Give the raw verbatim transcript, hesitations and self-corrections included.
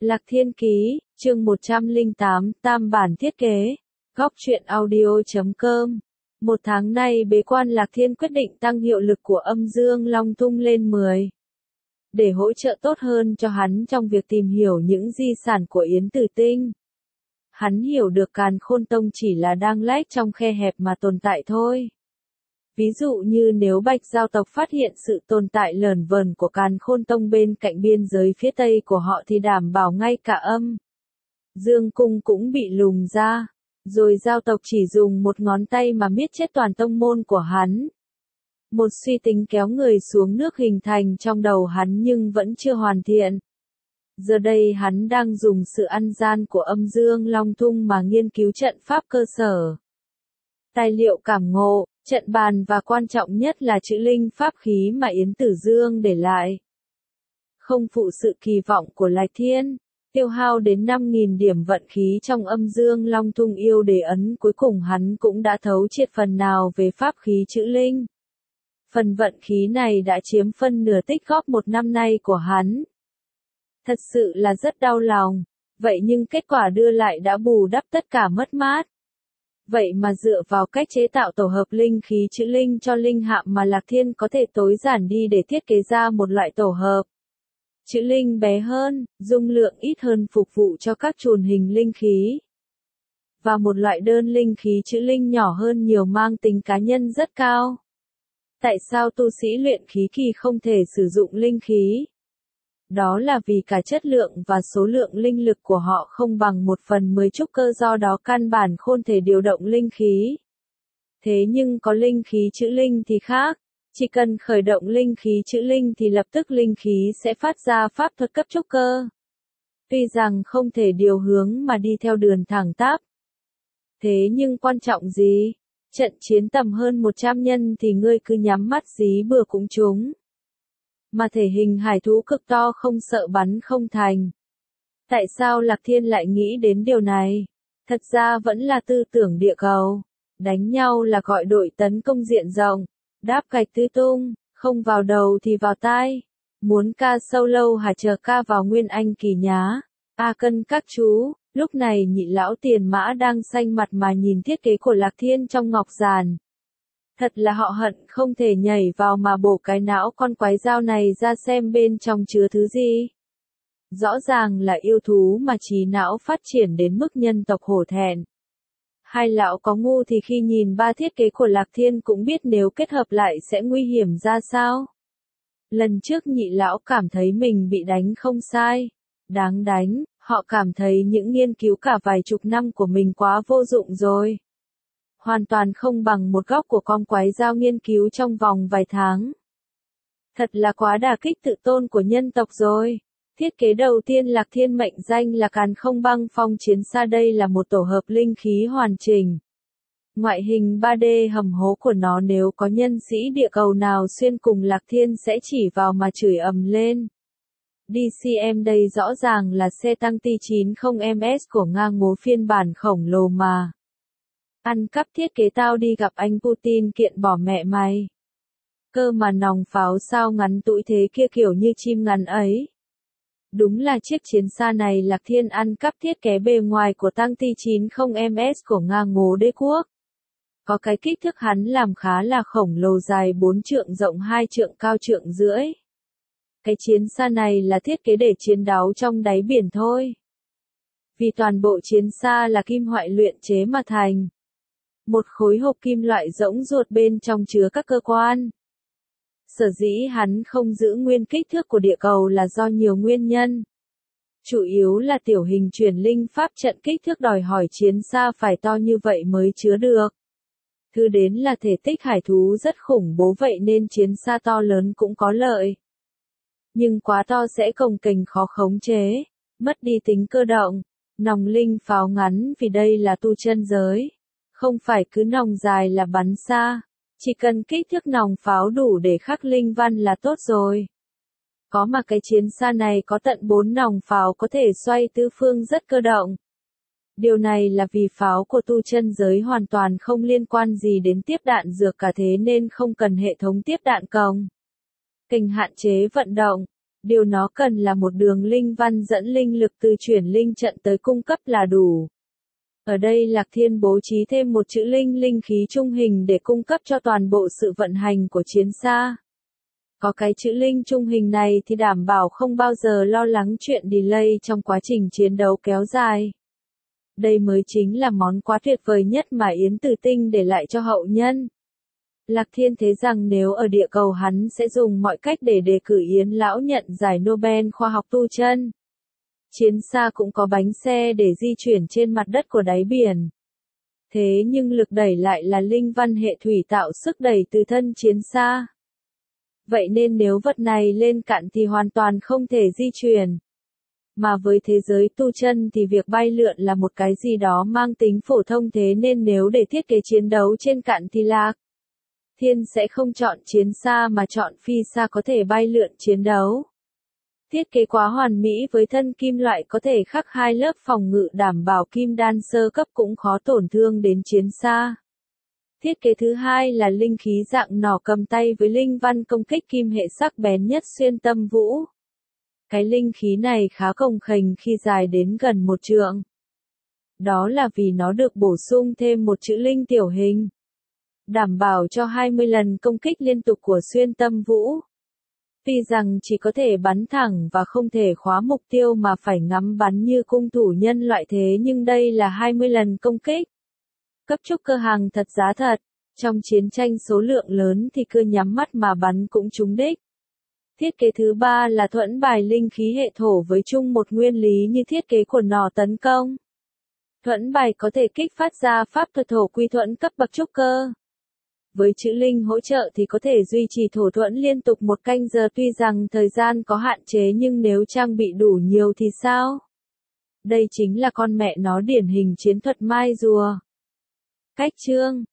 Lạc Thiên Ký, chương một trăm lẻ tám, Tam bản thiết kế. Góc truyện audio chấm com. Một tháng nay bế quan Lạc Thiên quyết định tăng hiệu lực của âm dương long tung lên mười. Để hỗ trợ tốt hơn cho hắn trong việc tìm hiểu những di sản của Yến Tử Tinh. Hắn hiểu được Càn Khôn Tông chỉ là đang lách trong khe hẹp mà tồn tại thôi. Ví dụ như nếu Bạch Giao tộc phát hiện sự tồn tại lởn vởn của Càn Khôn Tông bên cạnh biên giới phía tây của họ thì đảm bảo ngay cả âm Dương Cung cũng bị lùng ra, rồi Giao tộc chỉ dùng một ngón tay mà miết chết toàn tông môn của hắn. Một suy tính kéo người xuống nước hình thành trong đầu hắn nhưng vẫn chưa hoàn thiện. Giờ đây hắn đang dùng sự ăn gian của âm dương long tung mà nghiên cứu trận pháp cơ sở. Tài liệu cảm ngộ, trận bàn và quan trọng nhất là chữ linh pháp khí mà Yến Tử Dương để lại. Không phụ sự kỳ vọng của Lạc Thiên, tiêu hao đến năm nghìn điểm vận khí trong âm dương long tung yêu đế ấn, cuối cùng hắn cũng đã thấu triệt phần nào về pháp khí chữ linh. Phần vận khí này đã chiếm phân nửa tích góp một năm nay của hắn. Thật sự là rất đau lòng, vậy nhưng kết quả đưa lại đã bù đắp tất cả mất mát. Vậy mà dựa vào cách chế tạo tổ hợp linh khí chữ linh cho linh hạm mà Lạc Thiên có thể tối giản đi để thiết kế ra một loại tổ hợp chữ linh bé hơn, dung lượng ít hơn phục vụ cho các chùn hình linh khí. Và một loại đơn linh khí chữ linh nhỏ hơn nhiều mang tính cá nhân rất cao. Tại sao tu sĩ luyện khí kỳ không thể sử dụng linh khí? Đó là vì cả chất lượng và số lượng linh lực của họ không bằng một phần mười trúc cơ, do đó căn bản không thể điều động linh khí. Thế nhưng có linh khí chữ linh thì khác, chỉ cần khởi động linh khí chữ linh thì lập tức linh khí sẽ phát ra pháp thuật cấp trúc cơ. Tuy rằng không thể điều hướng mà đi theo đường thẳng tắp. Thế nhưng quan trọng gì? Trận chiến tầm hơn một trăm nhân thì ngươi cứ nhắm mắt dí bừa cũng trúng. Mà thể hình hải thú cực to không sợ bắn không thành. Tại sao Lạc Thiên lại nghĩ đến điều này? Thật ra vẫn là tư tưởng địa cầu. Đánh nhau là gọi đội tấn công diện rộng. Đáp gạch tứ tung, không vào đầu thì vào tai. Muốn ca sâu lâu hả, chờ ca vào Nguyên Anh kỳ nhá. A cân các chú, lúc này nhị lão Tiền Mã đang xanh mặt mà nhìn thiết kế của Lạc Thiên trong ngọc giàn. Thật là họ hận không thể nhảy vào mà bổ cái não con quái dao này ra xem bên trong chứa thứ gì. Rõ ràng là yêu thú mà trí não phát triển đến mức nhân tộc hổ thẹn. Hai lão có ngu thì khi nhìn ba thiết kế của Lạc Thiên cũng biết nếu kết hợp lại sẽ nguy hiểm ra sao. Lần trước nhị lão cảm thấy mình bị đánh không sai. Đáng đánh, họ cảm thấy những nghiên cứu cả vài chục năm của mình quá vô dụng rồi. Hoàn toàn không bằng một góc của con quái dao nghiên cứu trong vòng vài tháng. Thật là quá đả kích tự tôn của nhân tộc rồi. Thiết kế đầu tiên Lạc Thiên mệnh danh là Càn Không Băng Phong Chiến Xa, đây là một tổ hợp linh khí hoàn chỉnh. Ngoại hình ba D hầm hố của nó, nếu có nhân sĩ địa cầu nào xuyên cùng Lạc Thiên sẽ chỉ vào mà chửi ầm lên. đê xê em đây rõ ràng là xe tăng T chín mươi M S của Nga ngố phiên bản khổng lồ mà. Ăn cắp thiết kế tao đi gặp anh Putin kiện bỏ mẹ mày. Cơ mà nòng pháo sao ngắn tũi thế kia, kiểu như chim ngắn ấy. Đúng là chiếc chiến xa này Lạc Thiên ăn cắp thiết kế bề ngoài của tăng T chín mươi M S của Nga ngố đế quốc. Có cái kích thước hắn làm khá là khổng lồ, dài bốn trượng, rộng hai trượng, cao trượng rưỡi. Cái chiến xa này là thiết kế để chiến đấu trong đáy biển thôi. Vì toàn bộ chiến xa là kim loại luyện chế mà thành. Một khối hộp kim loại rỗng ruột bên trong chứa các cơ quan. Sở dĩ hắn không giữ nguyên kích thước của địa cầu là do nhiều nguyên nhân. Chủ yếu là tiểu hình truyền linh pháp trận kích thước đòi hỏi chiến xa phải to như vậy mới chứa được. Thứ đến là thể tích hải thú rất khủng bố, vậy nên chiến xa to lớn cũng có lợi. Nhưng quá to sẽ cồng kềnh khó khống chế, mất đi tính cơ động. Nòng linh pháo ngắn vì đây là tu chân giới. Không phải cứ nòng dài là bắn xa. Chỉ cần kích thước nòng pháo đủ để khắc linh văn là tốt rồi. Có mà cái chiến xa này có tận bốn nòng pháo có thể xoay tứ phương, rất cơ động. Điều này là vì pháo của tu chân giới hoàn toàn không liên quan gì đến tiếp đạn dược cả, thế nên không cần hệ thống tiếp đạn còng kềnh hạn chế vận động. Điều nó cần là một đường linh văn dẫn linh lực từ chuyển linh trận tới cung cấp là đủ. Ở đây Lạc Thiên bố trí thêm một chữ linh linh khí trung hình để cung cấp cho toàn bộ sự vận hành của chiến xa. Có cái chữ linh trung hình này thì đảm bảo không bao giờ lo lắng chuyện delay trong quá trình chiến đấu kéo dài. Đây mới chính là món quà tuyệt vời nhất mà Yến Tử Tinh để lại cho hậu nhân. Lạc Thiên thấy rằng nếu ở địa cầu hắn sẽ dùng mọi cách để đề cử Yến lão nhận giải Nobel khoa học tu chân. Chiến xa cũng có bánh xe để di chuyển trên mặt đất của đáy biển. Thế nhưng lực đẩy lại là linh văn hệ thủy tạo sức đẩy từ thân chiến xa. Vậy nên nếu vật này lên cạn thì hoàn toàn không thể di chuyển. Mà với thế giới tu chân thì việc bay lượn là một cái gì đó mang tính phổ thông, thế nên nếu để thiết kế chiến đấu trên cạn thì Lạc Thiên sẽ không chọn chiến xa mà chọn phi xa có thể bay lượn chiến đấu. Thiết kế quá hoàn mỹ với thân kim loại có thể khắc hai lớp phòng ngự đảm bảo kim đan sơ cấp cũng khó tổn thương đến chiến xa. Thiết kế thứ hai là linh khí dạng nỏ cầm tay với linh văn công kích kim hệ sắc bén nhất xuyên tâm vũ. Cái linh khí này khá cồng kềnh khi dài đến gần một trượng. Đó là vì nó được bổ sung thêm một chữ linh tiểu hình. Đảm bảo cho hai mươi lần công kích liên tục của xuyên tâm vũ. Tuy rằng chỉ có thể bắn thẳng và không thể khóa mục tiêu mà phải ngắm bắn như cung thủ nhân loại, thế nhưng đây là hai mươi lần công kích. Cấp trúc cơ hàng thật giá thật. Trong chiến tranh số lượng lớn thì cứ nhắm mắt mà bắn cũng trúng đích. Thiết kế thứ ba là thuẫn bài linh khí hệ thổ với chung một nguyên lý như thiết kế của nỏ tấn công. Thuẫn bài có thể kích phát ra pháp thuật thổ quy thuẫn cấp bậc trúc cơ. Với chữ linh hỗ trợ thì có thể duy trì thổ thuẫn liên tục một canh giờ, tuy rằng thời gian có hạn chế nhưng nếu trang bị đủ nhiều thì sao? Đây chính là con mẹ nó điển hình chiến thuật mai rùa. Cách chương